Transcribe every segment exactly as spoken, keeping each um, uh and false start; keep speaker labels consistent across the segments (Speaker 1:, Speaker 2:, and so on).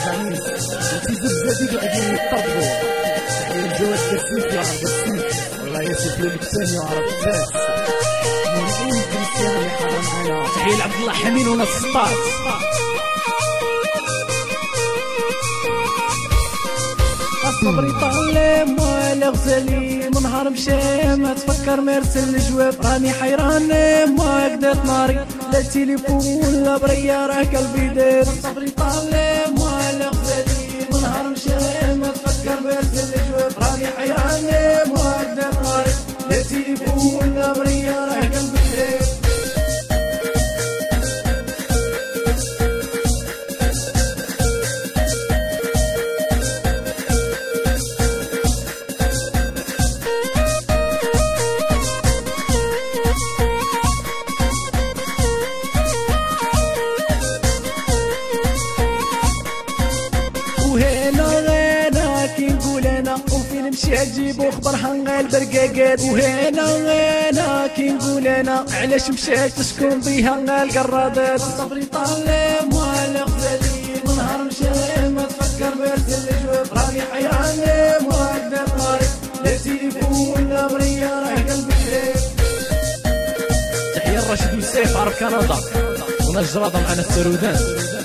Speaker 1: الزعيم وفي زبزة قاعدين يطبقوا تحية الجواد كسيف يعرف السيف والله ياسف للثاني يعرف الناس مرعين كريستيانو اللي حرام عليها تحية لعبد الله حمين وناس ستار
Speaker 2: صبري طالب ولا غزالي من نهار مشى ما تفكر ما يرسل الجواب راني حيران ما قدرت ناري لا تليفون لا بريا راه قلبي دار صبري طالب ولا غزالي من نهار مشى ما تفكر ما يرسل الجواب راني حيران ما قدرت ناري لا تليفون لا بريا راه قلبي دار نمشي عجيبو خبر حنغال برقاقات وهنا غانا كي نقول انا علاش مشات تسكن بيها القرادات صبري طالب ولا غزالي من نهار مشى ما تفكر بيرسل الجواب راني حيران وقدر طارق لا تليفون لا بريا راه قلبي شايف
Speaker 1: تحية الراشد والسيف عرب كندا وناس جراده معنا السرودان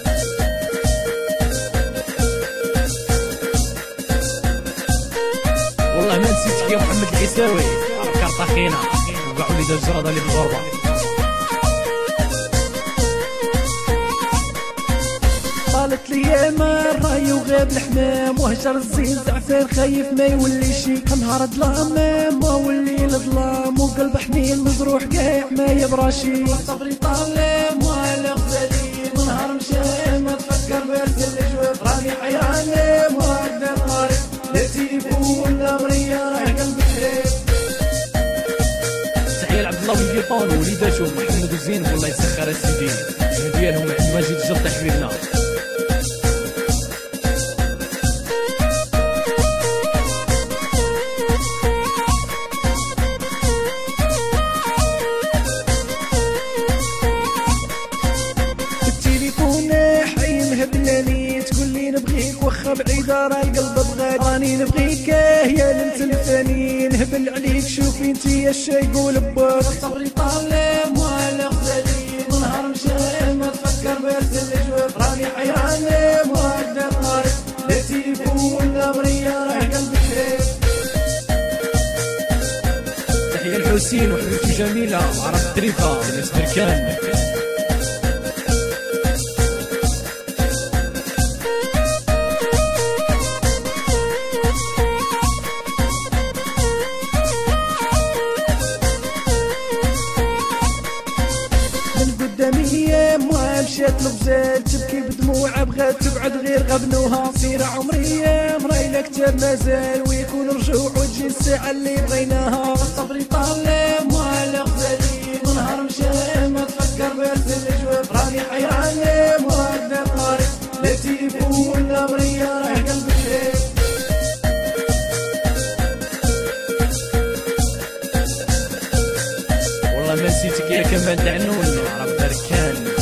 Speaker 1: والله ما نسيتك يا محمد العيساوي عرف كارطاخينا وكاع وليد الجرادة اللي بالغربة
Speaker 2: طالت لي مرة وغاب الحمام وهجر الزين زعفان خايف ما يولي شي نهار ظلام ما ولي الظلام وقلب حنين مجروح قايع ما يبراشي صبري طالب ولا غزالي من نهار مشى ما تفكر بيرسل الجواب راني حيران وقدر طارق لا تليفون لا بريا راه قلبي شايف
Speaker 1: تحية لعبد الله ويليطون ووليداتو محمد وزين والله يسخر السيدين ديالهم عند مجيد الجرطة حبيبنا
Speaker 2: هبلاني تقول لي نبغيك وخا بعيدة راه القلب بغاك راني نبغيك يا لمت الفاني نهبل عليك شوفي انتي اش يقول باك صبري طالب ولا غزالي من نهار مشى ما تفكر بيرسل الجواب راني حيران وقدر طارق لا تليفون لا بريا راه قلبي شايف
Speaker 1: تحية الحسين وحبيبتي جميلة عرب الدريفة ناس بركان
Speaker 2: ما مشات لبزات تبكي بدموع بغات تبعد غير غبنوها سير عمري مرايلة كتاب مازال ويكون رجوع وتجي الساعة اللي بغيناها صبري طالب ولا غزالي من نهار مشى ما تفكر بيرسل الجواب راني حيران وقدر طارق لا تليفون لا بريا راه قلبي شايف
Speaker 1: والله ما نسيتك يا كمان دعنون عرب بركان